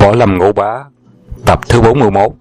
Võ Lâm Ngũ Bá, tập thứ 41.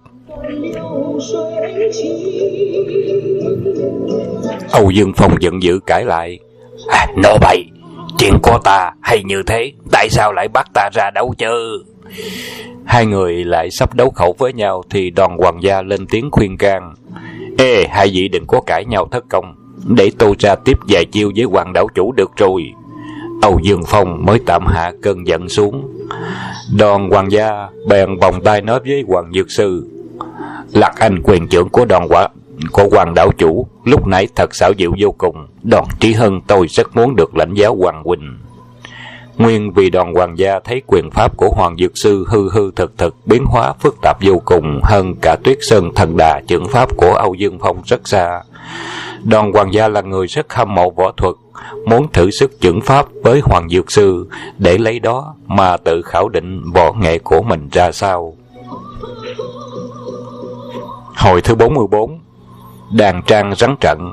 Âu Dương Phong giận dữ cãi lại: nói bậy, chuyện của ta hay như thế, tại sao lại bắt ta ra đấu chứ? Hai người lại sắp đấu khẩu với nhau thì Đoàn Hoàng gia lên tiếng khuyên can: hai vị đừng có cãi nhau thất công, để tôi ra tiếp vài chiêu với Hoàng đảo chủ được rồi. Âu Dương Phong mới tạm hạ cơn giận xuống. Đoàn Hoàng gia bèn vòng tay nói với Hoàng Dược Sư: Lạc Anh quyền trưởng của Hoàng đảo chủ lúc nãy thật xảo diệu vô cùng, Đoàn Trí Hân tôi rất muốn được lãnh giáo Hoàng huynh. Nguyên vì Đoàn Hoàng gia thấy quyền pháp của Hoàng Dược Sư hư hư thực thực, biến hóa phức tạp vô cùng, hơn cả Tuyết Sơn Thần Đà chưởng pháp của Âu Dương Phong rất xa. Đoàn Hoàng gia là người rất hâm mộ võ thuật, muốn thử sức chưởng pháp với Hoàng Dược Sư, để lấy đó mà tự khảo định võ nghệ của mình ra sao. Hồi thứ 44. Đàn trang rắn trận.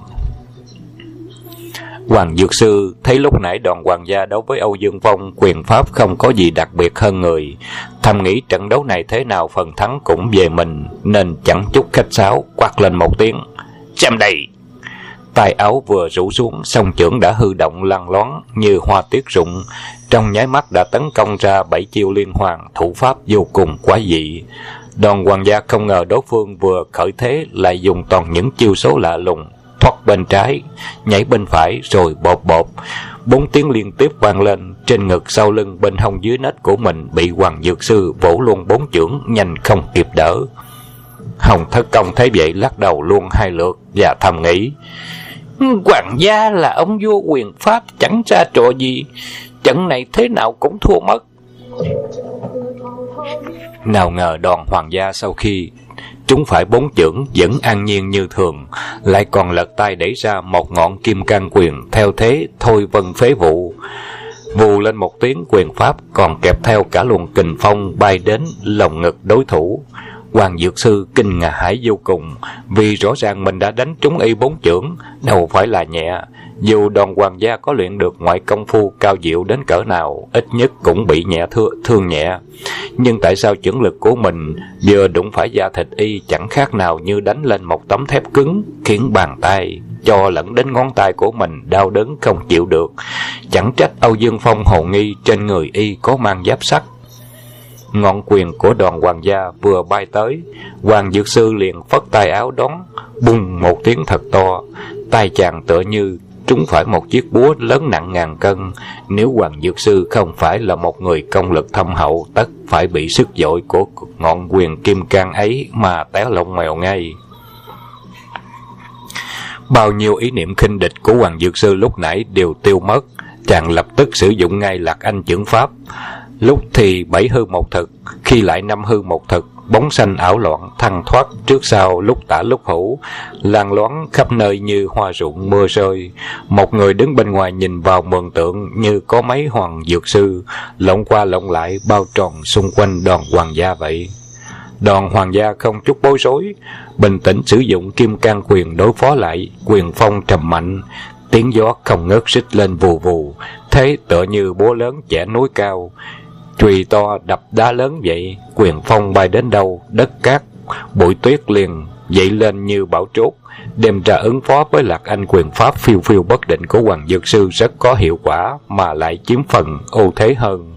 Hoàng Dược Sư thấy lúc nãy Đoàn Hoàng gia đấu với Âu Dương Phong quyền pháp không có gì đặc biệt hơn người, thầm nghĩ trận đấu này thế nào phần thắng cũng về mình, nên chẳng chút khách sáo quát lên một tiếng: Xem đây! Tay áo vừa rủ xuống, song chưởng đã hư động lăn loáng như hoa tuyết rụng, trong nháy mắt đã tấn công ra 7 chiêu liên hoàn, thủ pháp vô cùng quái dị. Đoàn Hoàng gia không ngờ đối phương vừa khởi thế lại dùng toàn những chiêu số lạ lùng, thoát bên trái, nhảy bên phải, rồi bột bột. 4 tiếng liên tiếp vang lên, trên ngực, sau lưng, bên hông, dưới nách của mình bị Hoàng Dược Sư vỗ luôn 4 chưởng, nhanh không kịp đỡ. Hồng Thất Công thấy vậy lắc đầu luôn 2 lượt và thầm nghĩ: Hoàng gia là ông vua quyền pháp chẳng ra trò gì, trận này thế nào cũng thua mất. Nào ngờ Đoàn Hoàng gia sau khi trúng phải 4 chưởng vẫn an nhiên như thường, lại còn lật tay đẩy ra một ngọn kim cang quyền theo thế thôi vân phế vụ. Vù lên một tiếng, quyền pháp còn kẹp theo cả luồng kình phong bay đến lồng ngực đối thủ. Hoàng Dược Sư kinh ngạc hãi vô cùng, vì rõ ràng mình đã đánh trúng y 4 chưởng, đâu phải là nhẹ. Dù Đoàn Hoàng gia có luyện được ngoại công phu cao diệu đến cỡ nào, ít nhất cũng bị thương nhẹ. Nhưng tại sao chưởng lực của mình vừa đụng phải da thịt y chẳng khác nào như đánh lên một tấm thép cứng, khiến bàn tay cho lẫn đến ngón tay của mình đau đớn không chịu được. Chẳng trách Âu Dương Phong hồ nghi trên người y có mang giáp sắt. Ngọn quyền của Đoàn Hoàng gia vừa bay tới, Hoàng Dược Sư liền phất tay áo đón, bùng một tiếng thật to. Tay chàng tựa như trúng phải một chiếc búa lớn nặng ngàn cân. Nếu Hoàng Dược Sư không phải là một người công lực thâm hậu, tất phải bị sức dội của ngọn quyền kim cang ấy mà té lông mèo ngay. Bao nhiêu ý niệm khinh địch của Hoàng Dược Sư lúc nãy đều tiêu mất. Chàng lập tức sử dụng ngay Lạc Anh chưởng pháp. Lúc thì 7 hư một thực, khi lại 5 hư một thực, bóng xanh ảo loạn, thăng thoát trước sau, lúc tả lúc hữu, lan loáng khắp nơi như hoa rụng mưa rơi. Một người đứng bên ngoài nhìn vào mường tượng như có mấy Hoàng Dược Sư lộn qua lộn lại bao tròn xung quanh Đoàn Hoàng gia vậy. Đoàn Hoàng gia không chút bối rối, bình tĩnh sử dụng kim cang quyền đối phó lại. Quyền phong trầm mạnh, tiếng gió không ngớt rít lên vù vù, thế tựa như búa lớn chẻ núi cao, chùy to đập đá lớn vậy. Quyền phong bay đến đâu, đất cát bụi tuyết liền dậy lên như bão trốt, đem ra ứng phó với Lạc Anh quyền pháp phiêu phiêu bất định của Hoàng Dược Sư rất có hiệu quả, mà lại chiếm phần ưu thế hơn.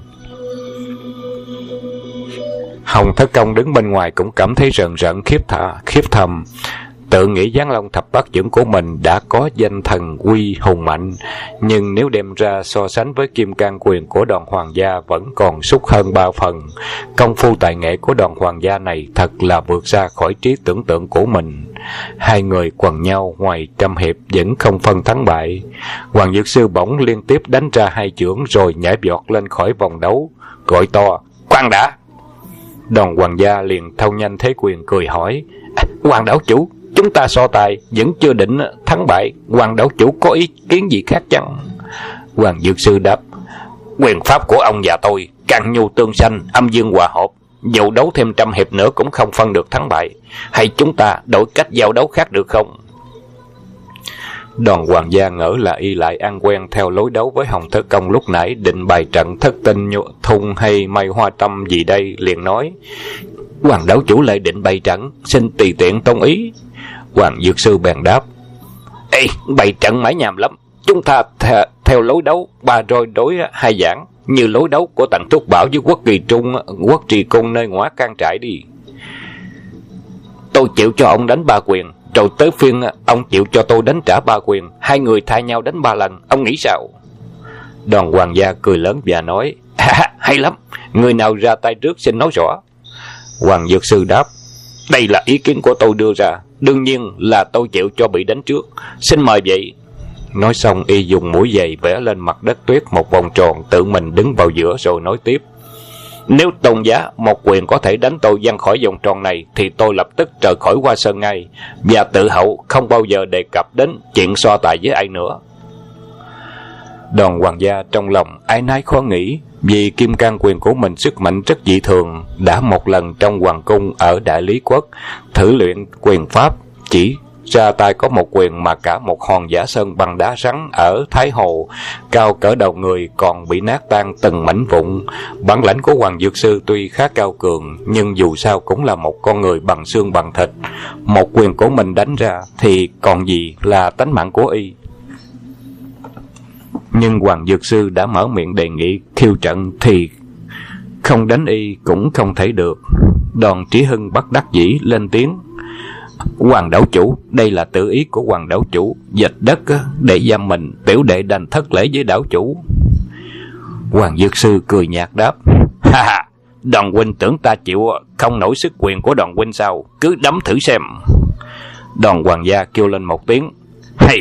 Hồng Thất Công đứng bên ngoài cũng cảm thấy rợn rợn khiếp thầm, tự nghĩ Giáng Long Thập Bát chưởng của mình đã có danh thần uy hùng mạnh, nhưng nếu đem ra so sánh với kim cang quyền của Đoàn Hoàng gia vẫn còn sút hơn 3 phần. Công phu tài nghệ của Đoàn Hoàng gia này thật là vượt ra khỏi trí tưởng tượng của mình. Hai người quần nhau ngoài trăm hiệp vẫn không phân thắng bại. Hoàng Dược Sư bỗng liên tiếp đánh ra 2 chưởng rồi nhảy vọt lên khỏi vòng đấu, gọi to: Khoan đã! Đoàn Hoàng gia liền thâu nhanh thế quyền, cười hỏi: Hoàng đảo chủ, chúng ta so tài vẫn chưa định thắng bại, Hoàng đảo chủ có ý kiến gì khác chăng? Hoàng Dược Sư đáp: Quyền pháp của ông và tôi can nhu tương sanh, âm dương hòa hợp, dù đấu thêm 100 hiệp nữa cũng không phân được thắng bại. Hay chúng ta đổi cách giao đấu khác được không? Đoàn hoàng gia ngỡ là y lại ăn quen theo lối đấu với Hồng Thất Công lúc nãy, định bày trận thất tinh thung hay may hoa tâm gì đây, liền nói: Hoàng đảo chủ lại định bày trận, xin tùy tiện tông ý. Hoàng Dược Sư bèn đáp: Ê, bày trận mãi nhàm lắm, chúng ta theo lối đấu ba roi đối hai giảng, như lối đấu của Tần Thúc Bảo với Quốc Trì Cung nơi ngõ can trại đi. Tôi chịu cho ông đánh 3 quyền, rồi tới phiên ông chịu cho tôi đánh trả 3 quyền, hai người thay nhau đánh 3 lần, ông nghĩ sao? Đoàn hoàng gia cười lớn và nói: Hay lắm, người nào ra tay trước xin nói rõ. Hoàng Dược Sư đáp: Đây là ý kiến của tôi đưa ra, đương nhiên là tôi chịu cho bị đánh trước, xin mời vậy. Nói xong y dùng mũi giày vẽ lên mặt đất tuyết một vòng tròn, tự mình đứng vào giữa rồi nói tiếp: Nếu tôn giá một quyền có thể đánh tôi văng khỏi vòng tròn này, thì tôi lập tức rời khỏi Hoa Sơn ngay, và tự hậu không bao giờ đề cập đến chuyện so tài với ai nữa. Đoàn hoàng gia trong lòng ái nái khó nghĩ, vì kim cang quyền của mình sức mạnh rất dị thường. Đã một lần trong hoàng cung ở Đại Lý Quốc thử luyện quyền pháp, chỉ ra tay có một quyền mà cả một hòn giả sơn bằng đá rắn ở Thái Hồ cao cỡ đầu người còn bị nát tan từng mảnh vụn. Bản lãnh của Hoàng Dược Sư tuy khá cao cường, nhưng dù sao cũng là một con người bằng xương bằng thịt. Một quyền của mình đánh ra thì còn gì là tánh mạng của y. Nhưng Hoàng Dược Sư đã mở miệng đề nghị khiêu trận thì không đánh y cũng không thể được. Đoàn Trí Hưng bất đắc dĩ lên tiếng: Hoàng đảo chủ, đây là tự ý của Hoàng đảo chủ, dịch đất để giam mình, tiểu đệ đành thất lễ với đảo chủ. Hoàng Dược Sư cười nhạt đáp: Ha ha, Đoàn huynh tưởng ta chịu không nổi sức quyền của Đoàn huynh sao? Cứ đấm thử xem. Đoàn hoàng gia kêu lên một tiếng: Hay!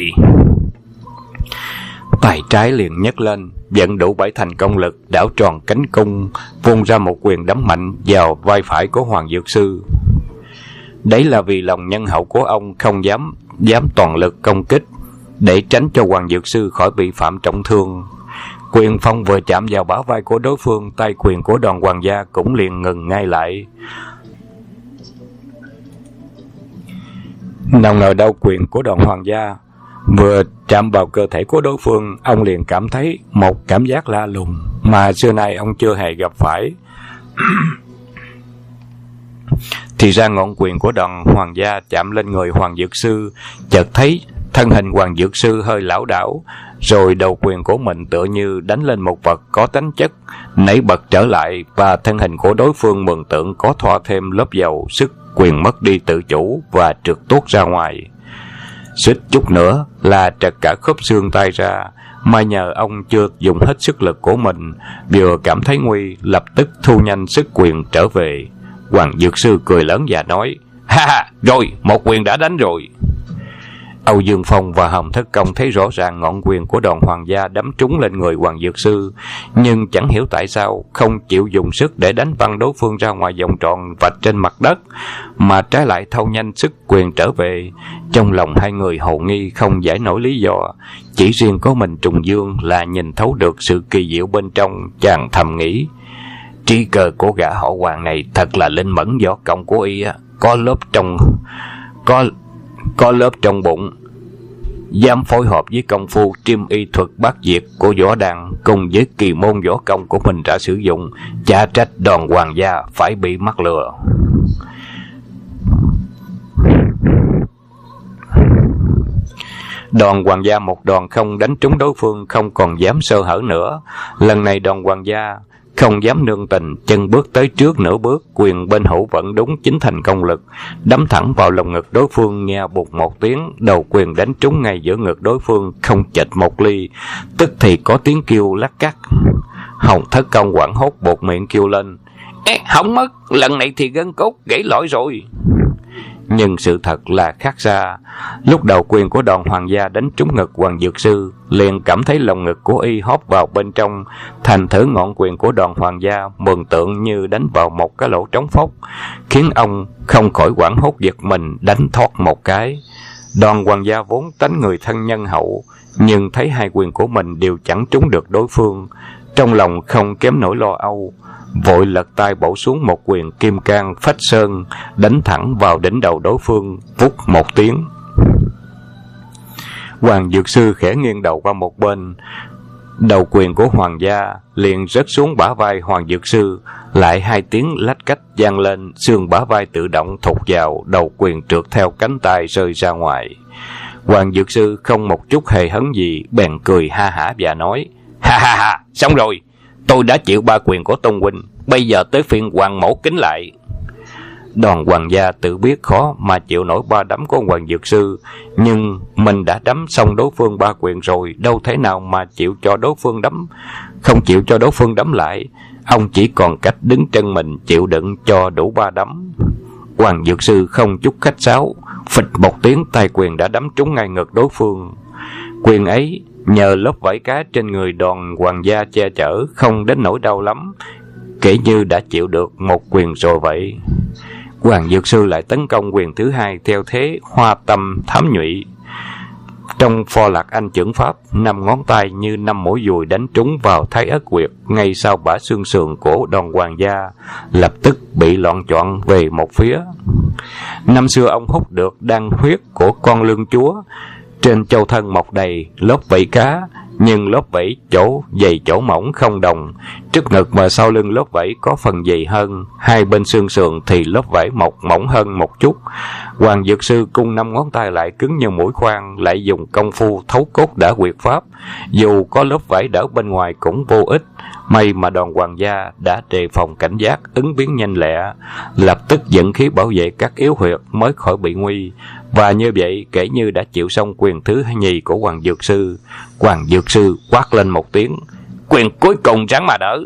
Tay trái liền nhấc lên, vận đủ 7 thành công lực, đảo tròn cánh cung, vung ra một quyền đấm mạnh vào vai phải của Hoàng Dược Sư. Đấy là vì lòng nhân hậu của ông không dám toàn lực công kích, để tránh cho Hoàng Dược Sư khỏi bị phạm trọng thương. Quyền phong vừa chạm vào bả vai của đối phương, tay quyền của Đoàn hoàng gia cũng liền ngừng ngay lại. Nào ngờ đâu quyền của Đoàn hoàng gia vừa chạm vào cơ thể của đối phương, ông liền cảm thấy một cảm giác lạ lùng mà xưa nay ông chưa hề gặp phải. Thì ra ngọn quyền của Đoàn hoàng gia chạm lên người Hoàng Dược Sư, chợt thấy thân hình Hoàng Dược Sư hơi lảo đảo, rồi đầu quyền của mình tựa như đánh lên một vật có tính chất, nảy bật trở lại, và thân hình của đối phương mường tượng có thoa thêm lớp dầu, sức quyền mất đi tự chủ và trượt tuốt ra ngoài. Suýt chút nữa là trật cả khớp xương tay ra, mà nhờ ông chưa dùng hết sức lực của mình, vừa cảm thấy nguy, lập tức thu nhanh sức quyền trở về. Hoàng Dược Sư cười lớn và nói: Ha ha, rồi, một quyền đã đánh rồi. Âu Dương Phong và Hồng Thất Công thấy rõ ràng ngọn quyền của Đoàn hoàng gia đấm trúng lên người Hoàng Dược Sư, nhưng chẳng hiểu tại sao không chịu dùng sức để đánh văng đối phương ra ngoài vòng tròn vạch trên mặt đất, mà trái lại thâu nhanh sức quyền trở về. Trong lòng hai người hồ nghi không giải nổi lý do, chỉ riêng có mình Trùng Dương là nhìn thấu được sự kỳ diệu bên trong. Chàng thầm nghĩ: trí cơ của gã họ Hoàng này thật là linh mẫn, võ công của y có lớp trong bụng, dám phối hợp với công phu Triêm Y thuật bát diệt của võ đàn cùng với kỳ môn võ công của mình đã sử dụng, chả trách Đoàn hoàng gia phải bị mắc lừa. Đoàn hoàng gia một đòn không đánh trúng đối phương, không còn dám sơ hở nữa. Lần này Đoàn hoàng gia không dám nương tình, chân bước tới trước nửa bước, quyền bên hữu vẫn đúng 9 thành công lực, đấm thẳng vào lồng ngực đối phương. Nghe bụt một tiếng, đầu quyền đánh trúng ngay giữa ngực đối phương, không chệch một ly, tức thì có tiếng kêu lắc cắt. Hồng Thất Công hoảng hốt buột miệng kêu lên: Hỏng mất, lần này thì gân cốt gãy lõi rồi. Nhưng sự thật là khác xa. Lúc đầu quyền của Đoàn hoàng gia đánh trúng ngực Hoàng Dược Sư, liền cảm thấy lồng ngực của y hóp vào bên trong, thành thử ngọn quyền của Đoàn hoàng gia mường tượng như đánh vào một cái lỗ trống phốc, khiến ông không khỏi hoảng hốt giật mình, đánh thoát một cái. Đoàn hoàng gia vốn tánh người thân nhân hậu, nhưng thấy hai quyền của mình đều chẳng trúng được đối phương, trong lòng không kém nỗi lo âu, vội lật tay bổ xuống một quyền kim cang phách sơn, đánh thẳng vào đỉnh đầu đối phương, vút một tiếng. Hoàng Dược Sư khẽ nghiêng đầu qua một bên, đầu quyền của Hoàng gia liền rớt xuống bả vai Hoàng Dược Sư, lại hai tiếng lách cách vang lên, xương bả vai tự động thụt vào, đầu quyền trượt theo cánh tay rơi ra ngoài. Hoàng Dược Sư không một chút hề hấn gì, bèn cười ha hả và nói: Ha ha ha, xong rồi, tôi đã chịu ba quyền của Tôn huynh, bây giờ tới phiên Hoàng mẫu kính lại. Đoàn Hoàng gia tự biết khó mà chịu nổi ba đấm của Hoàng Dược Sư, nhưng mình đã đấm xong đối phương ba quyền rồi, đâu thể nào mà chịu cho đối phương đấm, không chịu cho đối phương đấm lại. Ông chỉ còn cách đứng chân mình chịu đựng cho đủ ba đấm. Hoàng Dược Sư không chút khách sáo, phịch một tiếng, tay quyền đã đấm trúng ngay ngực đối phương. Quyền ấy nhờ lớp vảy cá trên người Đoàn Hoàng gia che chở, không đến nỗi đau lắm, kể như đã chịu được một quyền rồi vậy. Hoàng Dược Sư lại tấn công quyền thứ hai theo thế hoa tâm thám nhụy. Trong Pho Lạc Anh chưởng pháp, 5 ngón tay như 5 mũi dùi đánh trúng vào Thái Ất Quyệt, ngay sau bả xương sườn của Đoàn Hoàng gia, lập tức bị loạn choạng về một phía. Năm xưa ông hút được đan huyết của con lương chúa, trên châu thân mọc đầy lớp vảy cá, nhưng lớp vảy chỗ dày chỗ mỏng không đồng. Trước ngực và sau lưng lớp vảy có phần dày hơn, hai bên xương sườn thì lớp vảy mọc mỏng hơn một chút. Hoàng Dược Sư cung 5 ngón tay lại cứng như mũi khoan, lại dùng công phu thấu cốt đã quyệt pháp, dù có lớp vảy đỡ bên ngoài cũng vô ích. May mà Đoàn Hoàng gia đã đề phòng cảnh giác, ứng biến nhanh lẹ, lập tức dẫn khí bảo vệ các yếu huyệt mới khỏi bị nguy. Và như vậy, kể như đã chịu xong quyền thứ nhì của Hoàng Dược Sư. Hoàng Dược Sư quát lên một tiếng: Quyền cuối cùng ráng mà đỡ.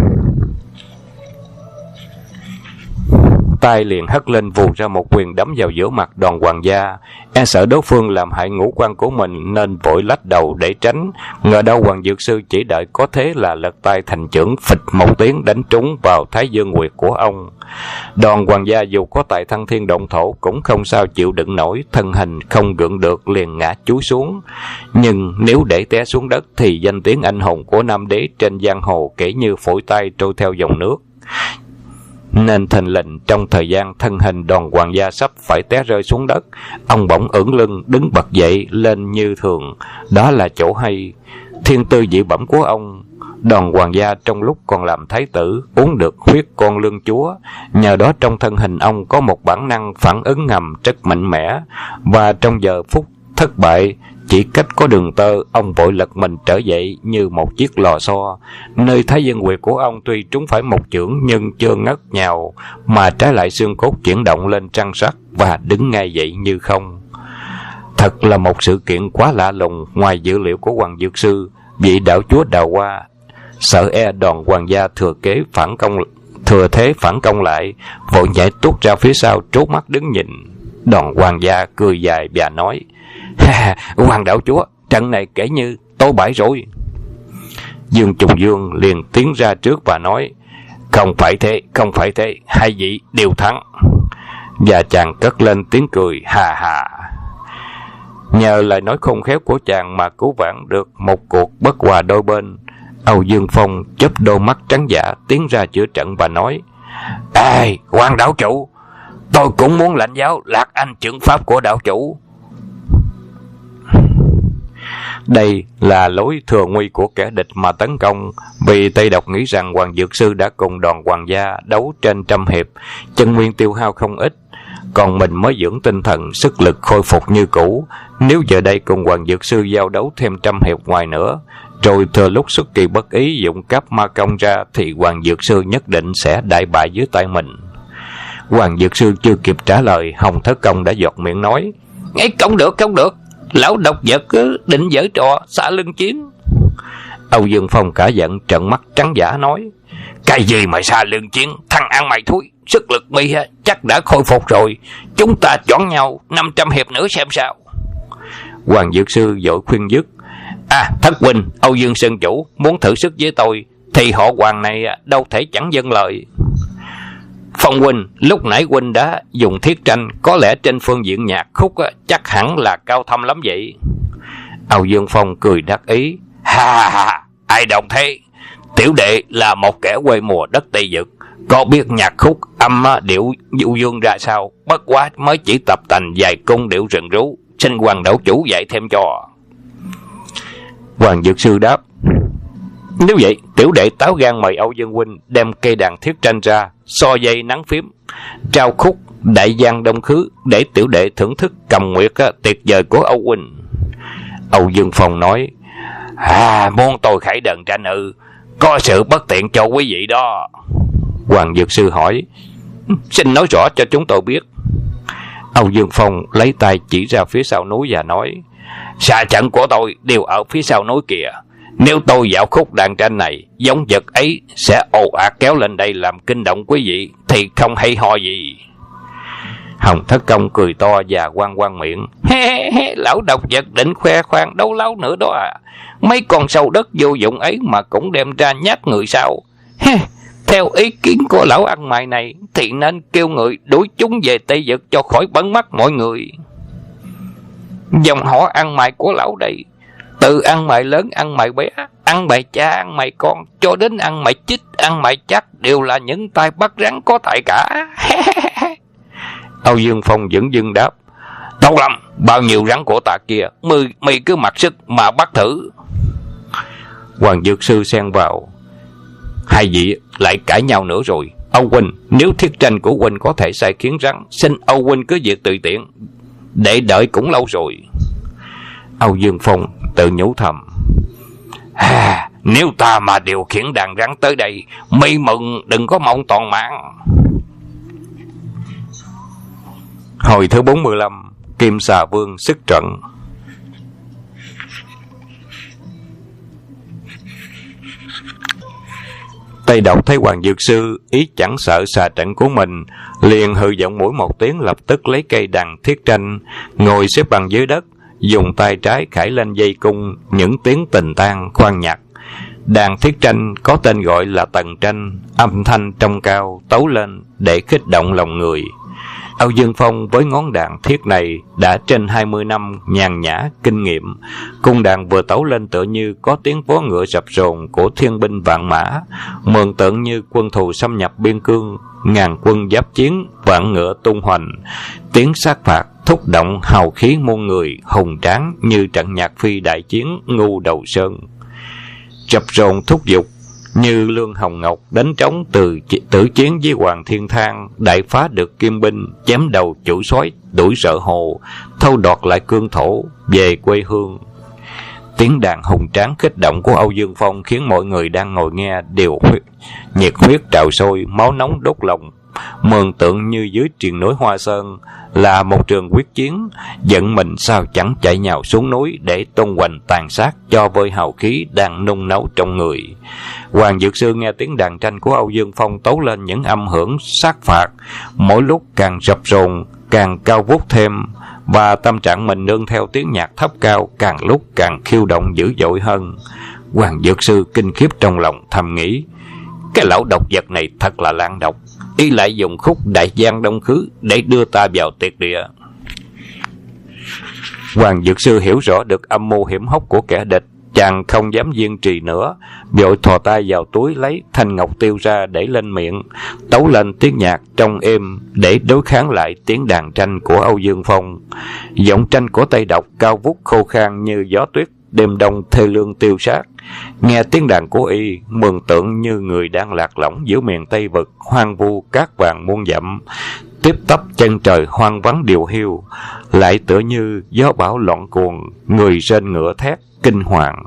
Tay liền hất lên vù ra một quyền đấm vào giữa mặt Đoàn Hoàng gia. E sợ đối phương làm hại ngũ quan của mình nên vội lách đầu để tránh. Ngờ đâu Hoàng Dược Sư chỉ đợi có thế là lật tay thành chưởng, phịch một tiếng đánh trúng vào Thái Dương Nguyệt của ông. Đoàn Hoàng gia dù có tài thăng thiên động thổ cũng không sao chịu đựng nổi, thân hình không gượng được liền ngã chúi xuống. Nhưng nếu để té xuống đất thì danh tiếng anh hùng của Nam Đế trên giang hồ kể như phổi tay trôi theo dòng nước. Nên thình lình trong thời gian thân hình Đoàn Hoàng gia sắp phải té rơi xuống đất, ông bỗng ưỡn lưng đứng bật dậy lên như thường. Đó là chỗ hay. Thiên tư dị bẩm của ông. Đoàn Hoàng gia trong lúc còn làm thái tử uống được huyết con lương chúa, nhờ đó trong thân hình ông có một bản năng phản ứng ngầm rất mạnh mẽ, và trong giờ phút thất bại chỉ cách có đường tơ, ông vội lật mình trở dậy như một chiếc lò xo. Nơi Thái Dương Quyệt của ông tuy trúng phải một chưởng nhưng chưa ngất nhào, mà trái lại xương cốt chuyển động lên trăng sắc và đứng ngay dậy như không. Thật là một sự kiện quá lạ lùng, ngoài dữ liệu của Hoàng Dược Sư. Vị đạo chúa Đào Hoa sợ e Đoàn Hoàng gia thừa thế phản công lại, vội nhảy tuốt ra phía sau trố mắt đứng nhìn. Đoàn Hoàng gia cười dài và nói: Hoàng đạo chúa, trận này kể như tôi bại rồi. Dương Trùng Dương liền tiến ra trước và nói: Không phải thế, hai vị đều thắng. Và chàng cất lên tiếng cười hà hà. Nhờ lời nói khôn khéo của chàng mà cứu vãn được một cuộc bất hòa đôi bên. Âu Dương Phong chớp đôi mắt trắng dã tiến ra chữa trận và nói: Ê, Hoàng đạo chủ, tôi cũng muốn lãnh giáo Lạc Anh chưởng pháp của đạo chủ. Đây là lối thừa nguy của kẻ địch mà tấn công, vì Tây Độc nghĩ rằng Hoàng Dược Sư đã cùng Đoàn Hoàng gia đấu trên trăm hiệp, chân nguyên tiêu hao không ít, còn mình mới dưỡng tinh thần, sức lực khôi phục như cũ. Nếu giờ đây cùng Hoàng Dược Sư giao đấu thêm trăm hiệp ngoài nữa, rồi thừa lúc xuất kỳ bất ý dụng cáp ma công ra, thì Hoàng Dược Sư nhất định sẽ đại bại dưới tay mình. Hoàng Dược Sư chưa kịp trả lời, Hồng Thất Công đã giọt miệng nói: Không được, lão độc vật cứ định giở trò xả lưng chiến. Âu Dương Phong cả giận trợn mắt trắng dã nói: Cái gì mà xả lưng chiến, thằng ăn mày thúi, sức lực mi chắc đã khôi phục rồi, chúng ta chọn nhau 500 hiệp nữa xem sao. Hoàng Dược Sư vội khuyên dứt: Thất huynh, Âu Dương Sơn chủ muốn thử sức với tôi thì họ Hoàng này đâu thể chẳng dâng lời. Phong huynh, lúc nãy huynh đã dùng thiết tranh, có lẽ trên phương diện nhạc khúc chắc hẳn là cao thâm lắm vậy. Âu Dương Phong cười đắc ý: Ha, ai đồng thế? Tiểu đệ là một kẻ quê mùa đất Tây Dực, có biết nhạc khúc âm điệu du dương ra sao, bất quá mới chỉ tập thành vài cung điệu rừng rú, xin Hoàng đạo chủ dạy thêm cho. Hoàng Dược Sư đáp: Nếu vậy, tiểu đệ táo gan mời Âu Dương huynh đem cây đàn thiết tranh ra, so dây nắng phím, trao khúc đại giang đông khứ, để tiểu đệ thưởng thức cầm nguyệt tuyệt vời của Âu huynh. Âu Dương Phong nói: Muốn tôi khải đờn tranh có sự bất tiện cho quý vị đó. Hoàng Dược Sư hỏi: Xin nói rõ cho chúng tôi biết. Âu Dương Phong lấy tay chỉ ra phía sau núi và nói: Xa trận của tôi đều ở phía sau núi kìa. Nếu tôi dạo khúc đàn tranh này, giống vật ấy sẽ ồ ạt kéo lên đây làm kinh động quý vị, thì không hay ho gì. Hồng Thất Công cười to và quang miệng: Lão độc vật định khoe khoang đấu láo nữa đó à. Mấy con sâu đất vô dụng ấy mà cũng đem ra nhát người sao? Theo ý kiến của lão ăn mày này thì nên kêu người đuổi chúng về Tây Vực cho khỏi bẩn mắt mọi người. Dòng họ ăn mày của lão đây, từ ăn mày lớn, ăn mày bé, ăn mày cha, ăn mày con, cho đến ăn mày chích, ăn mày chắc, đều là những tay bắt rắn có tài cả. Âu Dương Phong dửng dưng đáp: Tốt lắm, bao nhiêu rắn của ta kia, mày cứ mặc sức mà bắt thử. Hoàng Dược Sư xen vào: Hai vị lại cãi nhau nữa rồi. Âu huynh, nếu thiết tranh của huynh có thể sai khiến rắn, xin Âu huynh cứ việc tùy tiện, để đợi cũng lâu rồi. Âu Dương Phong tự nhủ thầm: Nếu ta mà điều khiển đàn rắn tới đây, mi mừng đừng có mong toàn mạng. Hồi thứ 45, Kim Xà Vương sức trận. Tây Độc thấy Hoàng Dược Sư ý chẳng sợ xà trận của mình, liền hừ giọng mũi một tiếng, lập tức lấy cây đàn thiết tranh, ngồi xếp bằng dưới đất, dùng tay trái khải lên dây cung, những tiếng tình tang khoan nhạc. Đàn thiết tranh có tên gọi là tần tranh, âm thanh trong cao tấu lên để khích động lòng người. Âu Dương Phong với ngón đàn thiết này đã trên 20 năm nhàn nhã kinh nghiệm, cung đàn vừa tấu lên tựa như có tiếng vó ngựa rập rồn của thiên binh vạn mã, mường tượng như quân thù xâm nhập biên cương, ngàn quân giáp chiến, vạn ngựa tung hoành, tiếng sát phạt thúc động hào khí muôn người, hùng tráng như trận nhạc phi đại chiến ngu đầu sơn. Rập rồn thúc giục như Lương Hồng Ngọc đánh trống từ tử chiến với Hoàng Thiên Thang, đại phá được Kim binh, chém đầu chủ soái, đuổi Sợ Hồ, thâu đoạt lại cương thổ về quê hương. Tiếng đàn hùng tráng kích động của Âu Dương Phong khiến mọi người đang ngồi nghe đều nhiệt huyết trào sôi, máu nóng đốt lòng, mường tượng như dưới triền núi Hoa Sơn là một trường quyết chiến, giận mình sao chẳng chạy nhào xuống núi để tung hoành tàn sát cho vơi hào khí đang nung nấu trong người. Hoàng Dược Sư nghe tiếng đàn tranh của Âu Dương Phong tấu lên những âm hưởng sát phạt, mỗi lúc càng rập rồn, càng cao vút thêm, và tâm trạng mình nương theo tiếng nhạc thấp cao càng lúc càng khiêu động dữ dội hơn. Hoàng Dược Sư kinh khiếp trong lòng thầm nghĩ: Cái lão độc vật này thật là lan độc, y lại dùng khúc đại giang đông khứ để đưa ta vào tuyệt địa. Hoàng Dược Sư hiểu rõ được âm mưu hiểm hóc của kẻ địch, chàng không dám kiên trì nữa, vội thò tay vào túi lấy thanh ngọc tiêu ra để lên miệng, tấu lên tiếng nhạc trong êm để đối kháng lại tiếng đàn tranh của Âu Dương Phong. Giọng tranh của Tây Độc cao vút khô khan như gió tuyết đêm đông thê lương tiêu sát. Nghe tiếng đàn của y, mường tượng như người đang lạc lõng giữa miền Tây Vực hoang vu cát vàng muôn dặm, tiếp tắp chân trời hoang vắng điều hiu, lại tựa như gió bão loạn cuồng, người rên ngựa thét kinh hoàng.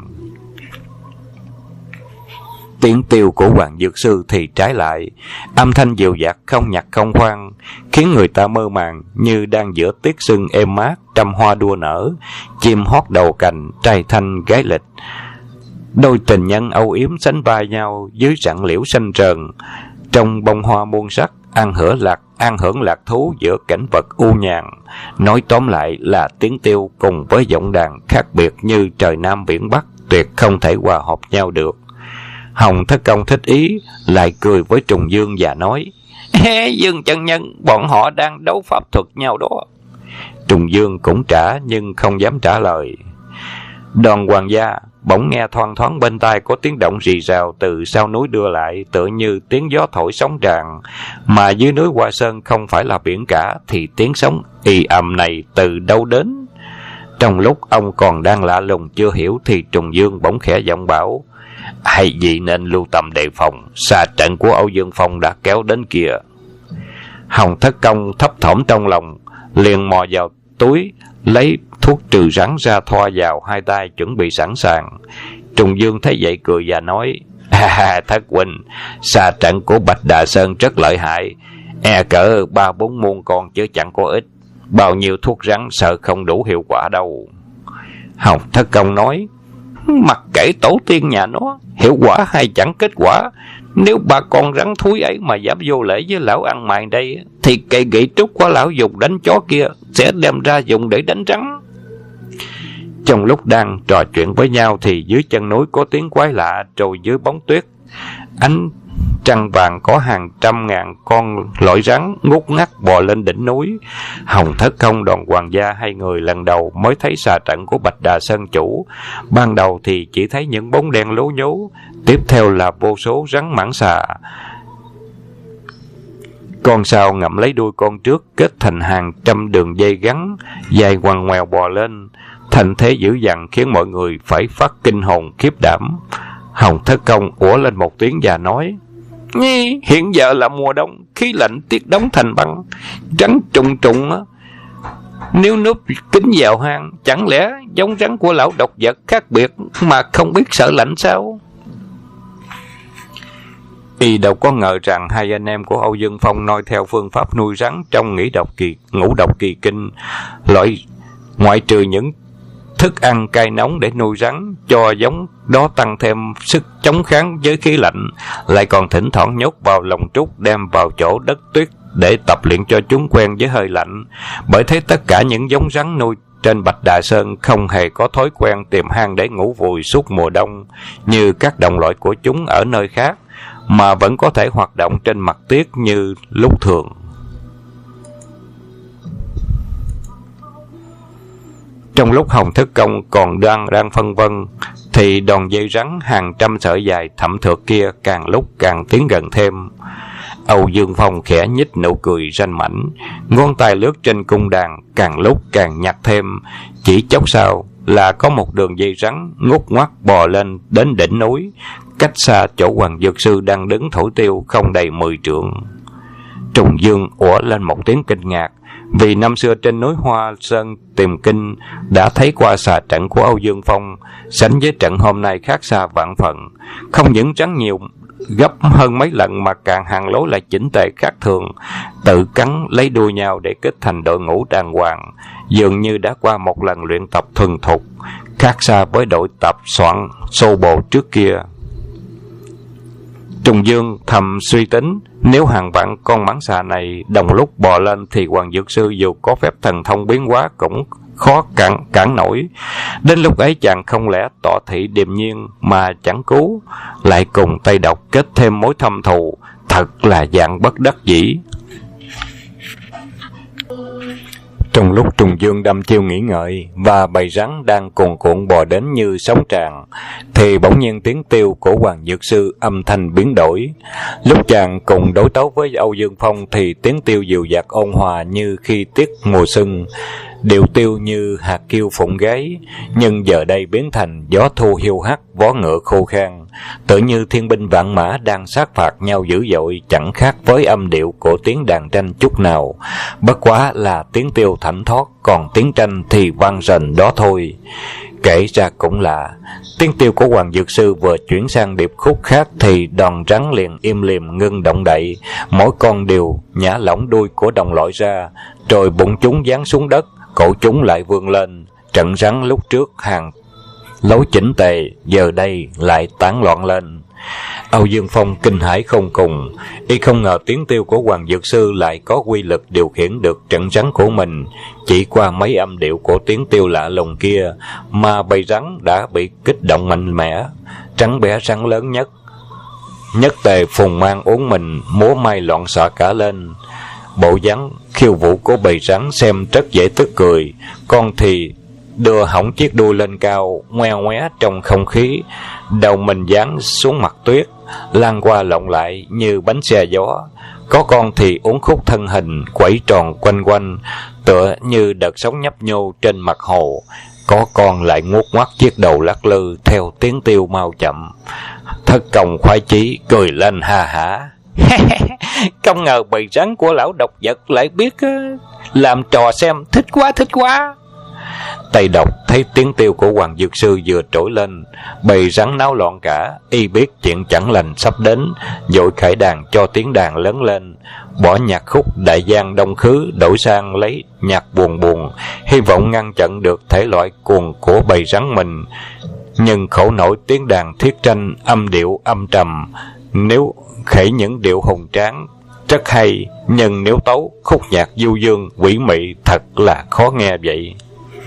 Tiếng tiêu của Hoàng Dược Sư thì trái lại, âm thanh dịu dặt không nhặt không khoan, khiến người ta mơ màng như đang giữa tiết sưng êm mát, trăm hoa đua nở, chim hót đầu cành, trai thanh gái lịch. Đôi tình nhân âu yếm sánh vai nhau dưới rặng liễu xanh trờn, trong bông hoa muôn sắc, an hưởng lạc thú giữa cảnh vật u nhàn. Nói tóm lại là tiếng tiêu cùng với giọng đàn khác biệt như trời Nam biển Bắc, tuyệt không thể hòa hợp nhau được. Hồng Thất Công thích ý, lại cười với Trùng Dương và nói: Dương chân nhân, bọn họ đang đấu pháp thuật nhau đó. Trùng Dương cũng trả nhưng không dám trả lời. Đoàn Hoàng gia bỗng nghe thoang thoáng bên tai có tiếng động rì rào từ sau núi đưa lại, tựa như tiếng gió thổi sóng tràn, mà dưới núi Hoa Sơn không phải là biển cả, thì tiếng sóng ì ầm này từ đâu đến? Trong lúc ông còn đang lạ lùng chưa hiểu thì Trùng Dương bỗng khẽ giọng bảo: "Hay gì nên lưu tâm đề phòng, xa trận của Âu Dương Phong đã kéo đến kìa." Hồng Thất Công thấp thỏm trong lòng, liền mò vào túi lấy thuốc trừ rắn ra thoa vào, hai tay chuẩn bị sẵn sàng. Trùng Dương thấy vậy cười và nói: "Thất huynh, xa trận của Bạch Đà Sơn rất lợi hại, e cỡ 3-4 muôn con chứ chẳng có ít. Bao nhiêu thuốc rắn sợ không đủ hiệu quả đâu." Hồng Thất Công nói: "Mặc kệ tổ tiên nhà nó, hiệu quả hay chẳng kết quả, nếu 3 con rắn thúi ấy mà dám vô lễ với lão ăn mày đây, thì cây gậy trúc của lão dùng đánh chó kia sẽ đem ra dùng để đánh rắn." Trong lúc đang trò chuyện với nhau thì dưới chân núi có tiếng quái lạ, rồi dưới bóng tuyết ánh trăng vàng có hàng trăm ngàn con lõi rắn ngút ngắt bò lên đỉnh núi. Hồng Thất Công, Đoàn Hoàng gia hai người lần đầu mới thấy xà trận của Bạch Đà Sơn chủ. Ban đầu thì chỉ thấy những bóng đen lố nhố, tiếp theo là vô số rắn mãng xà. Con sau ngậm lấy đuôi con trước, kết thành hàng trăm đường dây gắn dài ngoằn ngoèo bò lên, thành thế dữ dằn khiến mọi người phải phát kinh hồn khiếp đảm. Hồng Thất Công ủa lên một tiếng và nói: "Hiện giờ là mùa đông, khí lạnh tiết đóng thành băng, rắn trùng trùng á, nếu núp kín vào hang, chẳng lẽ giống rắn của lão độc vật khác biệt mà không biết sợ lạnh sao?" Y đâu có ngờ rằng hai anh em của Âu Dương Phong noi theo phương pháp nuôi rắn trong ngũ độc kỳ kinh, ngoại trừ những thức ăn cay nóng để nuôi rắn cho giống đó tăng thêm sức chống kháng với khí lạnh, lại còn thỉnh thoảng nhốt vào lồng trúc đem vào chỗ đất tuyết để tập luyện cho chúng quen với hơi lạnh. Bởi thế tất cả những giống rắn nuôi trên Bạch Đà Sơn không hề có thói quen tìm hang để ngủ vùi suốt mùa đông như các đồng loại của chúng ở nơi khác, mà vẫn có thể hoạt động trên mặt tuyết như lúc thường. Trong lúc Hồng Thất Công còn đang phân vân thì đoàn dây rắn hàng trăm sợi dài thẫm thượt kia càng lúc càng tiến gần thêm. Âu Dương Phong khẽ nhích nụ cười ranh mãnh, ngón tay lướt trên cung đàn càng lúc càng nhặt thêm. Chỉ chốc sau là có một đường dây rắn ngút ngoắt bò lên đến đỉnh núi, cách xa chỗ Hoàng Dược Sư đang đứng thổi tiêu không đầy 10 trượng. Trùng Dương ủa lên một tiếng kinh ngạc, vì năm xưa trên núi Hoa Sơn tìm kinh đã thấy qua xà trận của Âu Dương Phong, sánh với trận hôm nay khác xa vạn phần. Không những rắn nhiều gấp hơn mấy lần mà càng hàng lối lại chỉnh tề khác thường, tự cắn lấy đuôi nhau để kết thành đội ngũ đàng hoàng, dường như đã qua một lần luyện tập thuần thục, khác xa với đội tập soạn xô bồ trước kia. Trùng Dương thầm suy tính, nếu hàng vạn con mãng xà này đồng lúc bò lên thì Hoàng Dược Sư dù có phép thần thông biến hóa cũng khó cản nổi. Đến lúc ấy chàng không lẽ tỏ thị điềm nhiên mà chẳng cứu, lại cùng Tây Độc kết thêm mối thâm thù, thật là dạng bất đắc dĩ. Trong lúc Trùng Dương đăm chiêu nghĩ ngợi và bầy rắn đang cuồn cuộn bò đến như sóng tràn, thì bỗng nhiên tiếng tiêu của Hoàng Dược Sư âm thanh biến đổi. Lúc chàng cùng đối tấu với Âu Dương Phong thì tiếng tiêu dịu dạt ôn hòa như khi tiết mùa xuân, điệu tiêu như hạt kiêu phụng gáy, nhưng giờ đây biến thành gió thu hiu hắt, vó ngựa khô khan, tự như thiên binh vạn mã đang sát phạt nhau dữ dội, chẳng khác với âm điệu của tiếng đàn tranh chút nào. Bất quá là tiếng tiêu thảnh thót, còn tiếng tranh thì vang rền đó thôi. Kể ra cũng lạ, tiếng tiêu của Hoàng Dược Sư vừa chuyển sang điệp khúc khác thì đòn rắn liền im lìm ngưng động đậy, mỗi con đều nhả lỏng đuôi của đồng loại ra, rồi bụng chúng giáng xuống đất, cổ chúng lại vươn lên. Trận rắn lúc trước hàng lối chỉnh tề, giờ đây lại tán loạn lên. Âu Dương Phong kinh hãi không cùng, y không ngờ tiếng tiêu của Hoàng Dược Sư lại có quy lực điều khiển được trận rắn của mình. Chỉ qua mấy âm điệu của tiếng tiêu lạ lùng kia mà bầy rắn đã bị kích động mạnh mẽ. Rắn bé rắn lớn nhất tề phùng mang uốn mình múa may loạn xạ cả lên. Bộ dáng khiêu vũ của bầy rắn xem rất dễ tức cười, con thì đưa hỏng chiếc đuôi lên cao, ngoe ngoé trong không khí, đầu mình dán xuống mặt tuyết, lan qua lộn lại như bánh xe gió. Có con thì uốn khúc thân hình, quẩy tròn quanh quanh, tựa như đợt sóng nhấp nhô trên mặt hồ. có con lại nguốt ngoắt chiếc đầu lắc lư theo tiếng tiêu mau chậm. Thất công khoái chí cười lên ha hả. Không ngờ bầy rắn của lão độc vật lại biết làm trò xem, thích quá thích quá. Tây Độc thấy tiếng tiêu của Hoàng Dược Sư vừa trỗi lên, bầy rắn náo loạn cả, y biết chuyện chẳng lành sắp đến, vội khải đàn cho tiếng đàn lớn lên, bỏ nhạc khúc đại giang đông khứ đổi sang lấy nhạc buồn buồn, hy vọng ngăn chặn được thể loại cuồng của bầy rắn mình. Nhưng khổ nổi tiếng đàn thiết tranh âm điệu âm trầm, nếu khởi những điệu hùng tráng rất hay, nhưng nếu tấu khúc nhạc du dương quỷ mị thật là khó nghe vậy.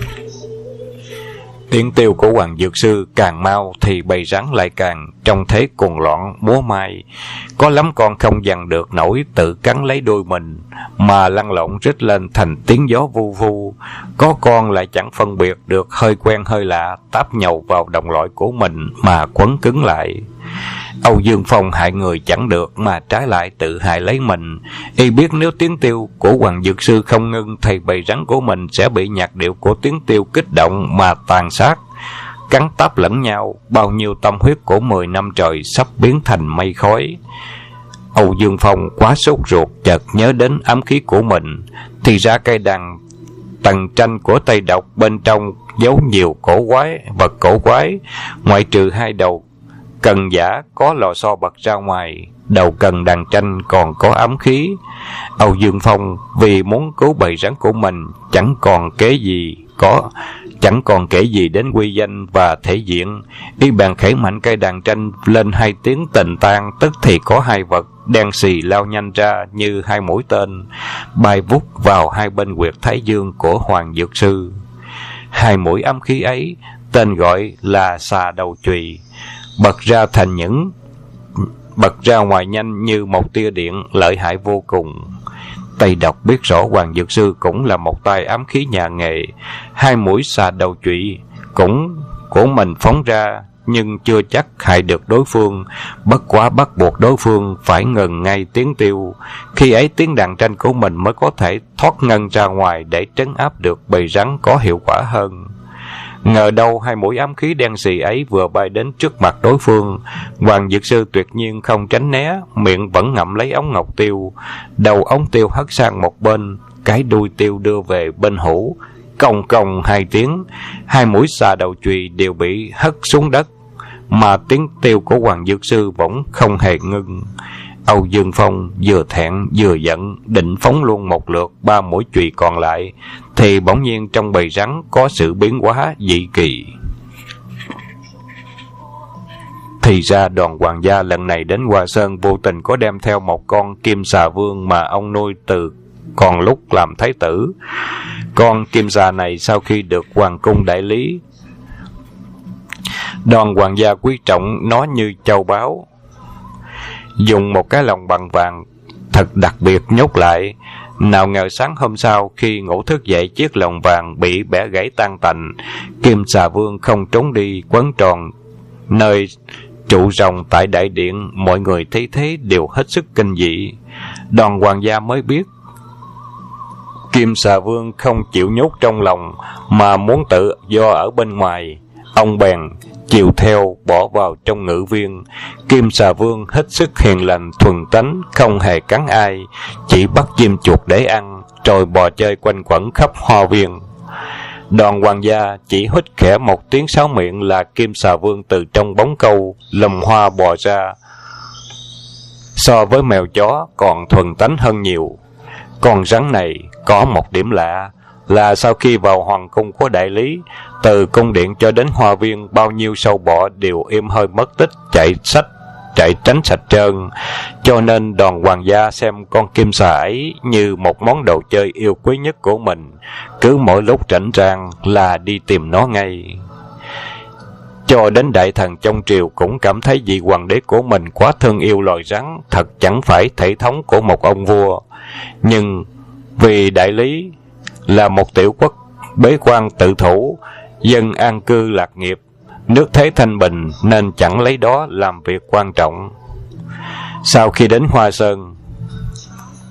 Tiếng tiêu của Hoàng Dược Sư càng mau thì bầy rắn lại càng trong thế cuồng loạn múa mai. Có lắm con không dằn được nổi tự cắn lấy đuôi mình mà lăn lộn rít lên thành tiếng gió vu vu. Có con lại chẳng phân biệt được hơi quen hơi lạ, táp nhầu vào đồng loại của mình mà quấn cứng lại. Âu Dương Phong hại người chẳng được mà trái lại tự hại lấy mình. Y biết nếu tiếng tiêu của Hoàng Dược Sư không ngưng thì bầy rắn của mình sẽ bị nhạc điệu của tiếng tiêu kích động mà tàn sát, cắn táp lẫn nhau. Bao nhiêu tâm huyết của 10 năm trời sắp biến thành mây khói. Âu Dương Phong quá sốt ruột, chợt nhớ đến ám khí của mình. Thì ra cây đàn tầng tranh của Tây Độc bên trong giấu nhiều vật cổ quái. Ngoại trừ hai đầu cần giả có lò xo bật ra ngoài, đầu cần đàn tranh còn có ám khí. Âu Dương Phong vì muốn cứu bầy rắn của mình chẳng còn kể gì đến quy danh và thể diện. Y bèn khẩy mạnh cây đàn tranh lên 2 tiếng tình tan, tức thì có 2 vật đen xì lao nhanh ra như 2 mũi tên, bay vút vào 2 bên huyệt thái dương của Hoàng Dược Sư. 2 mũi ám khí ấy tên gọi là xà đầu chùy, bật ra ngoài nhanh như một tia điện, lợi hại vô cùng. Tây Độc biết rõ Hoàng Dược Sư cũng là một tay ám khí nhà nghề. 2 mũi xà đầu chùy cũng của mình phóng ra, nhưng chưa chắc hại được đối phương, bất quá bắt buộc đối phương phải ngừng ngay tiếng tiêu. Khi ấy tiếng đàn tranh của mình mới có thể thoát ngân ra ngoài để trấn áp được bầy rắn có hiệu quả hơn. Ngờ đâu 2 mũi ám khí đen xì ấy vừa bay đến trước mặt đối phương, Hoàng Dược Sư tuyệt nhiên không tránh né, miệng vẫn ngậm lấy ống ngọc tiêu. Đầu ống tiêu hất sang một bên, cái đuôi tiêu đưa về bên hữu. Cong cong 2 tiếng, 2 mũi xà đầu chùy đều bị hất xuống đất, mà tiếng tiêu của Hoàng Dược Sư bỗng không hề ngưng. Âu Dương Phong vừa thẹn vừa giận, định phóng luôn một lượt 3 mũi chùy còn lại, thì bỗng nhiên trong bầy rắn có sự biến hóa dị kỳ. Thì ra Đoàn Hoàng gia lần này đến Hoa Sơn vô tình có đem theo một con kim xà vương mà ông nuôi từ còn lúc làm thái tử. Con kim xà này sau khi được hoàng cung đại lý, Đoàn Hoàng gia quý trọng nó như châu báu, dùng một cái lồng bằng vàng thật đặc biệt nhốt lại. Nào ngờ sáng hôm sau khi ngủ thức dậy, chiếc lồng vàng bị bẻ gãy tan tành. Kim xà vương không trốn đi, quấn tròn nơi trụ rồng tại đại điện. Mọi người thấy thế đều hết sức kinh dị. Đoàn Hoàng gia mới biết Kim xà vương không chịu nhốt trong lòng mà muốn tự do ở bên ngoài. Ông bèn chiều theo bỏ vào trong ngự viên. Kim xà vương hết sức hiền lành thuần tánh, không hề cắn ai, chỉ bắt chim chuột để ăn, rồi bò chơi quanh quẩn khắp hoa viên. Đoàn Hoàng gia chỉ hít khẽ một tiếng sáo miệng là kim xà vương từ trong bóng câu lùm hoa bò ra. So với mèo chó còn thuần tánh hơn nhiều. Con rắn này có một điểm lạ là sau khi vào hoàng cung của đại lý, từ cung điện cho đến hoa viên, bao nhiêu sâu bọ đều im hơi mất tích, chạy tránh sạch trơn. Cho nên Đoàn Hoàng gia xem con kim xà ấy như một món đồ chơi yêu quý nhất của mình, cứ mỗi lúc rảnh rang là đi tìm nó ngay. Cho đến đại thần trong triều cũng cảm thấy vị hoàng đế của mình quá thương yêu loài rắn, thật chẳng phải thể thống của một ông vua. Nhưng vì đại lý là một tiểu quốc bế quan tự thủ, dân an cư lạc nghiệp, nước thế thanh bình, nên chẳng lấy đó làm việc quan trọng. Sau khi đến Hoa Sơn,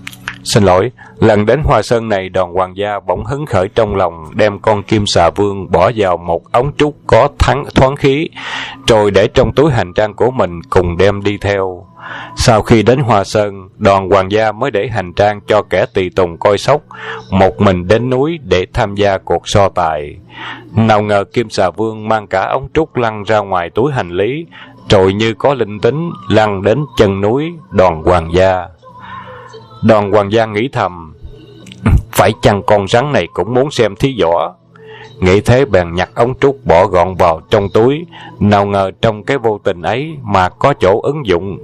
Xin lỗi, lần đến Hoa Sơn này, Đoàn Hoàng gia bỗng hứng khởi trong lòng, đem con Kim Xà Vương bỏ vào một ống trúc có thoáng khí, rồi để trong túi hành trang của mình cùng đem đi theo. Sau khi đến Hoa Sơn, Đoàn Hoàng gia mới để hành trang cho kẻ tùy tùng coi sóc, một mình đến núi để tham gia cuộc so tài. Nào ngờ Kim Xà Vương mang cả ống trúc lăn ra ngoài túi hành lý, rồi như có linh tính lăn đến chân núi Đoàn Hoàng gia. Đoàn Hoàng gia nghĩ thầm, phải chăng con rắn này cũng muốn xem thí võ? Nghĩ thế bèn nhặt ống trúc bỏ gọn vào trong túi. Nào ngờ trong cái vô tình ấy mà có chỗ ứng dụng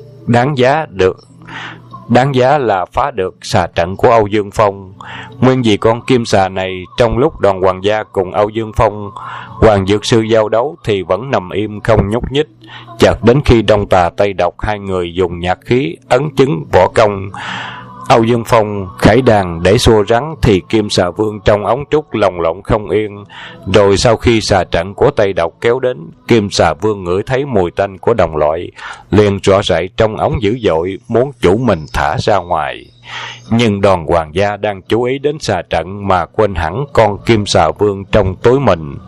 đáng giá là phá được xà trận của Âu Dương Phong. Nguyên vì con kim xà này, trong lúc Đoàn Hoàng gia cùng Âu Dương Phong, Hoàng Dược Sư giao đấu thì vẫn nằm im không nhúc nhích. Chợt đến khi Đông Tà Tây Độc hai người dùng nhạc khí ấn chứng võ công, Âu Dương Phong khải đàn để xua rắn, thì Kim Xà Vương trong ống trúc lồng lộng không yên. Rồi sau khi xà trận của Tây Độc kéo đến, Kim Xà Vương ngửi thấy mùi tanh của đồng loại, liền rọ rậy trong ống dữ dội, muốn chủ mình thả ra ngoài. Nhưng Đoàn Hoàng gia đang chú ý đến xà trận mà quên hẳn con Kim Xà Vương trong túi mình.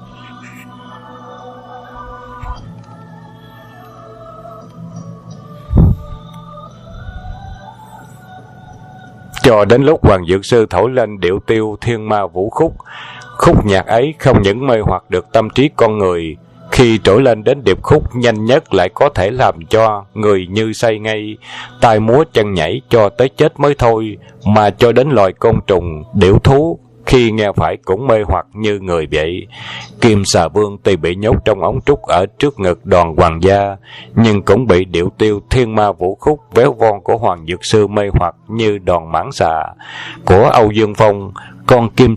Cho đến lúc Hoàng Dược Sư thổi lên điệu tiêu Thiên Ma Vũ Khúc, khúc nhạc ấy không những mê hoặc được tâm trí con người, khi trỗi lên đến điệp khúc nhanh nhất lại có thể làm cho người như say ngay, tai múa chân nhảy cho tới chết mới thôi, mà cho đến loài côn trùng, điểu thú khi nghe phải cũng mê hoặc như người vậy. Kim Xà Vương tuy bị nhốt trong ống trúc ở trước ngực Đoàn Hoàng gia, nhưng cũng bị điệu tiêu Thiên Ma Vũ Khúc véo von của Hoàng Dược Sư mê hoặc như đòn mãng xà của Âu Dương Phong. Con Kim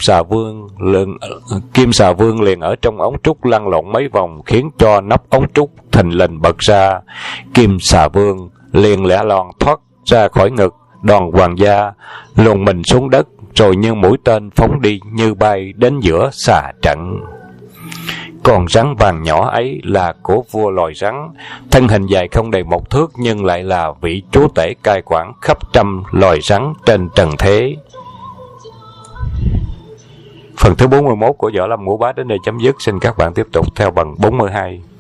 Xà Vương liền ở trong ống trúc lăn lộn mấy vòng, khiến cho nắp ống trúc thình lình bật ra. Kim Xà Vương liền lẻ lòn thoát ra khỏi ngực Đoàn Hoàng gia, luồn mình xuống đất, rồi như mũi tên phóng đi như bay đến giữa xà trận. Con rắn vàng nhỏ ấy là của vua loài rắn, thân hình dài không đầy 1 thước, nhưng lại là vị chúa tể cai quản khắp trăm loài rắn trên trần thế. Phần thứ 41 của Võ Lâm Ngũ Bá đến đây chấm dứt. Xin các bạn tiếp tục theo phần 42.